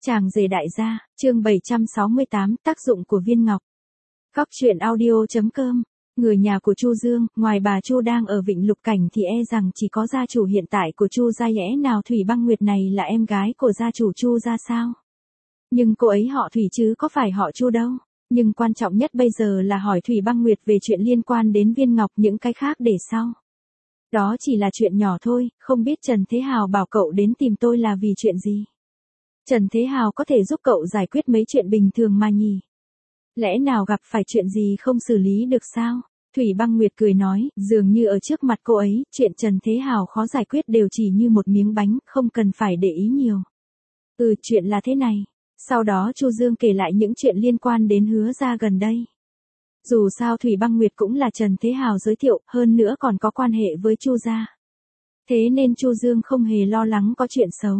Chàng rể đại gia, chương 768, tác dụng của viên ngọc. Góc truyện audio.com. Người nhà của Chu Dương, ngoài bà Chu đang ở Vịnh Lục Cảnh thì e rằng chỉ có gia chủ hiện tại của Chu gia. Lẽ nào Thủy Băng Nguyệt này là em gái của gia chủ Chu gia sao? Nhưng cô ấy họ Thủy chứ có phải họ Chu đâu. Nhưng quan trọng nhất bây giờ là hỏi Thủy Băng Nguyệt về chuyện liên quan đến viên ngọc, những cái khác để sau. Đó chỉ là chuyện nhỏ thôi, không biết Trần Thế Hào bảo cậu đến tìm tôi là vì chuyện gì? Trần Thế Hào có thể giúp cậu giải quyết mấy chuyện bình thường mà nhỉ? Lẽ nào gặp phải chuyện gì không xử lý được sao? Thủy Băng Nguyệt cười nói, dường như ở trước mặt cô ấy, chuyện Trần Thế Hào khó giải quyết đều chỉ như một miếng bánh, không cần phải để ý nhiều. Chuyện là thế này. Sau đó Chu Dương kể lại những chuyện liên quan đến Hứa gia gần đây. Dù sao Thủy Băng Nguyệt cũng là Trần Thế Hào giới thiệu, hơn nữa còn có quan hệ với Chu gia. Thế nên Chu Dương không hề lo lắng có chuyện xấu.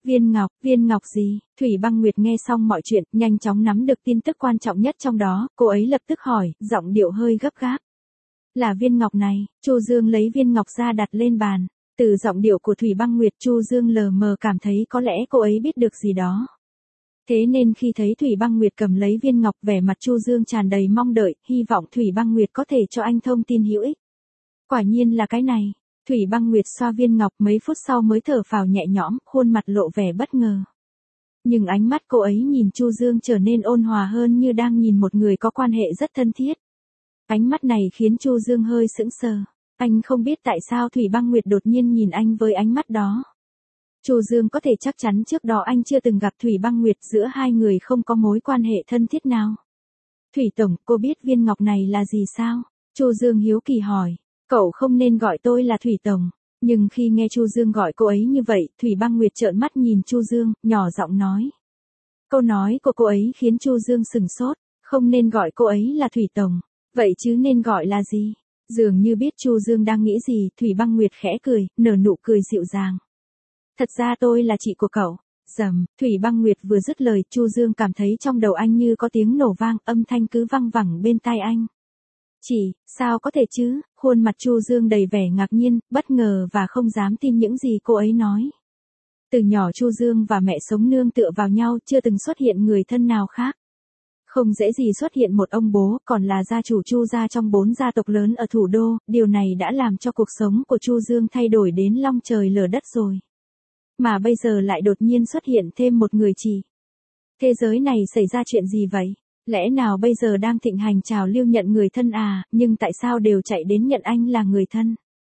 Viên ngọc gì? Thủy Băng Nguyệt nghe xong mọi chuyện, nhanh chóng nắm được tin tức quan trọng nhất trong đó, cô ấy lập tức hỏi, giọng điệu hơi gấp gáp. Là viên ngọc này. Chu Dương lấy viên ngọc ra đặt lên bàn. Từ giọng điệu của Thủy Băng Nguyệt, Chu Dương lờ mờ cảm thấy có lẽ cô ấy biết được gì đó. Thế nên khi thấy Thủy Băng Nguyệt cầm lấy viên ngọc, vẻ mặt Chu Dương tràn đầy mong đợi, hy vọng Thủy Băng Nguyệt có thể cho anh thông tin hữu ích. Quả nhiên là cái này. Thủy Băng Nguyệt xoa viên ngọc mấy phút sau mới thở phào nhẹ nhõm, khuôn mặt lộ vẻ bất ngờ. Nhưng ánh mắt cô ấy nhìn Chu Dương trở nên ôn hòa hơn, như đang nhìn một người có quan hệ rất thân thiết. Ánh mắt này khiến Chu Dương hơi sững sờ. Anh không biết tại sao Thủy Băng Nguyệt đột nhiên nhìn anh với ánh mắt đó. Chu Dương có thể chắc chắn trước đó anh chưa từng gặp Thủy Băng Nguyệt, giữa hai người không có mối quan hệ thân thiết nào. Thủy Tổng, cô biết viên ngọc này là gì sao? Chu Dương hiếu kỳ hỏi. Cậu không nên gọi tôi là Thủy Tổng. Nhưng khi nghe Chu Dương gọi cô ấy như vậy, Thủy Băng Nguyệt trợn mắt nhìn Chu Dương, nhỏ giọng nói. Câu nói của cô ấy khiến Chu Dương sừng sốt. Không nên gọi cô ấy là Thủy Tổng. Vậy chứ nên gọi là gì? Dường như biết Chu Dương đang nghĩ gì, Thủy Băng Nguyệt khẽ cười, nở nụ cười dịu dàng. Thật ra tôi là chị của cậu. Thủy Băng Nguyệt vừa dứt lời, Chu Dương cảm thấy trong đầu anh như có tiếng nổ vang, âm thanh cứ văng vẳng bên tai anh. Chị, sao có thể chứ? Khuôn mặt Chu Dương đầy vẻ ngạc nhiên, bất ngờ và không dám tin những gì cô ấy nói. Từ nhỏ Chu Dương và mẹ sống nương tựa vào nhau, chưa từng xuất hiện người thân nào khác. Không dễ gì xuất hiện một ông bố, còn là gia chủ Chu gia trong 4 gia tộc lớn ở thủ đô, điều này đã làm cho cuộc sống của Chu Dương thay đổi đến long trời lở đất rồi. Mà bây giờ lại đột nhiên xuất hiện thêm một người chị. Thế giới này xảy ra chuyện gì vậy? Lẽ nào bây giờ đang thịnh hành trào lưu nhận người thân à, nhưng tại sao đều chạy đến nhận anh là người thân?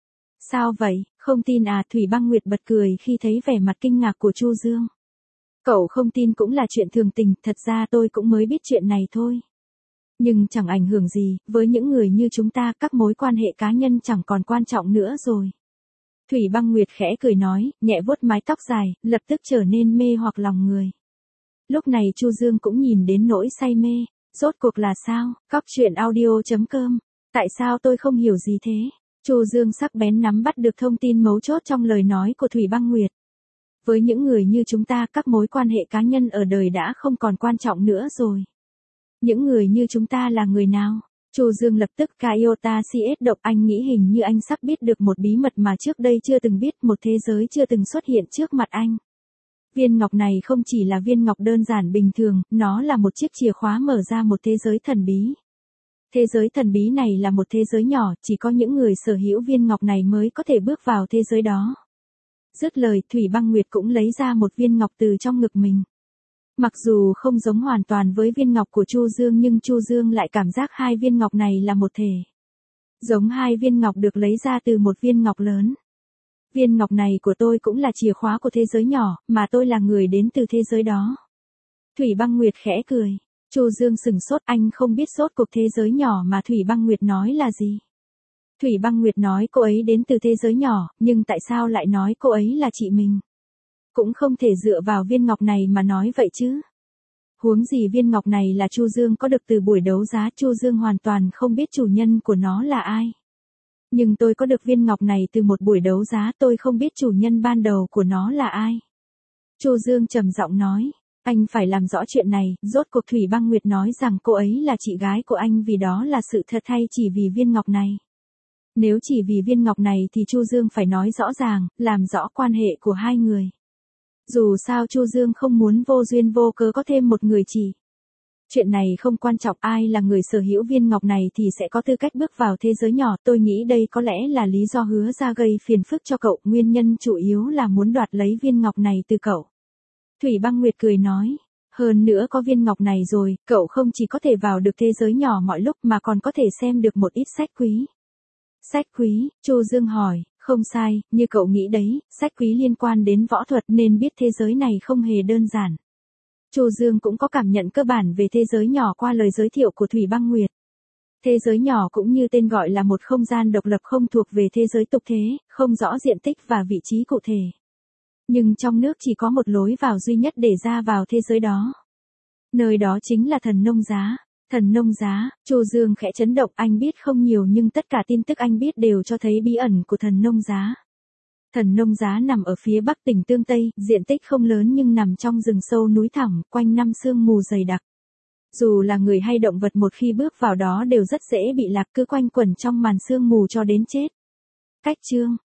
Sao vậy, không tin à? Thủy Băng Nguyệt bật cười khi thấy vẻ mặt kinh ngạc của Chu Dương. Cậu không tin cũng là chuyện thường tình, thật ra tôi cũng mới biết chuyện này thôi. Nhưng chẳng ảnh hưởng gì, với những người như chúng ta, các mối quan hệ cá nhân chẳng còn quan trọng nữa rồi. Thủy Băng Nguyệt khẽ cười nói, nhẹ vuốt mái tóc dài, lập tức trở nên mê hoặc lòng người. Lúc này Chu Dương cũng nhìn đến nỗi say mê. Rốt cuộc là sao? Góc truyện audio.com. Tại sao tôi không hiểu gì thế? Chu Dương sắc bén nắm bắt được thông tin mấu chốt trong lời nói của Thủy Băng Nguyệt. Với những người như chúng ta, các mối quan hệ cá nhân ở đời đã không còn quan trọng nữa rồi. Những người như chúng ta là người nào? Chu Dương lập tức Iota CS độc, anh nghĩ hình như anh sắp biết được một bí mật mà trước đây chưa từng biết, một thế giới chưa từng xuất hiện trước mặt anh. Viên ngọc này không chỉ là viên ngọc đơn giản bình thường, nó là một chiếc chìa khóa mở ra một thế giới thần bí. Thế giới thần bí này là một thế giới nhỏ, chỉ có những người sở hữu viên ngọc này mới có thể bước vào thế giới đó. Dứt lời, Thủy Băng Nguyệt cũng lấy ra một viên ngọc từ trong ngực mình. Mặc dù không giống hoàn toàn với viên ngọc của Chu Dương, nhưng Chu Dương lại cảm giác hai viên ngọc này là một thể. Giống hai viên ngọc được lấy ra từ một viên ngọc lớn. Viên ngọc này của tôi cũng là chìa khóa của thế giới nhỏ, mà tôi là người đến từ thế giới đó. Thủy Băng Nguyệt khẽ cười. Chu Dương sừng sốt, anh không biết rốt cuộc thế giới nhỏ mà Thủy Băng Nguyệt nói là gì. Thủy Băng Nguyệt nói cô ấy đến từ thế giới nhỏ, nhưng tại sao lại nói cô ấy là chị mình? Cũng không thể dựa vào viên ngọc này mà nói vậy chứ. Huống gì viên ngọc này là Chu Dương có được từ buổi đấu giá, Chu Dương hoàn toàn không biết chủ nhân của nó là ai. Nhưng tôi có được viên ngọc này từ một buổi đấu giá, tôi không biết chủ nhân ban đầu của nó là ai. Chu Dương trầm giọng nói, anh phải làm rõ chuyện này. Rốt cuộc Thủy Băng Nguyệt nói rằng cô ấy là chị gái của anh vì đó là sự thật hay chỉ vì viên ngọc này? Nếu chỉ vì viên ngọc này thì Chu Dương phải nói rõ ràng, làm rõ quan hệ của hai người. Dù sao Chu Dương không muốn vô duyên vô cớ có thêm một người chỉ. Chuyện này không quan trọng ai là người sở hữu viên ngọc này thì sẽ có tư cách bước vào thế giới nhỏ. Tôi nghĩ đây có lẽ là lý do Hứa ra gây phiền phức cho cậu. Nguyên nhân chủ yếu là muốn đoạt lấy viên ngọc này từ cậu. Thủy Băng Nguyệt cười nói. Hơn nữa có viên ngọc này rồi, cậu không chỉ có thể vào được thế giới nhỏ mọi lúc mà còn có thể xem được một ít sách quý. Sách quý, Chu Dương hỏi, không sai, như cậu nghĩ đấy, sách quý liên quan đến võ thuật nên biết thế giới này không hề đơn giản. Chu Dương cũng có cảm nhận cơ bản về thế giới nhỏ qua lời giới thiệu của Thủy Băng Nguyệt. Thế giới nhỏ cũng như tên gọi là một không gian độc lập không thuộc về thế giới tục thế, không rõ diện tích và vị trí cụ thể. Nhưng trong nước chỉ có một lối vào duy nhất để ra vào thế giới đó. Nơi đó chính là Thần Nông Giá. Thần Nông Giá, Chu Dương khẽ chấn động, anh biết không nhiều nhưng tất cả tin tức anh biết đều cho thấy bí ẩn của Thần Nông Giá. Thần Nông Giá nằm ở phía bắc tỉnh Tương Tây, diện tích không lớn nhưng nằm trong rừng sâu núi thẳm, quanh năm sương mù dày đặc. Dù là người hay động vật một khi bước vào đó đều rất dễ bị lạc, cứ quanh quẩn trong màn sương mù cho đến chết. Cách chương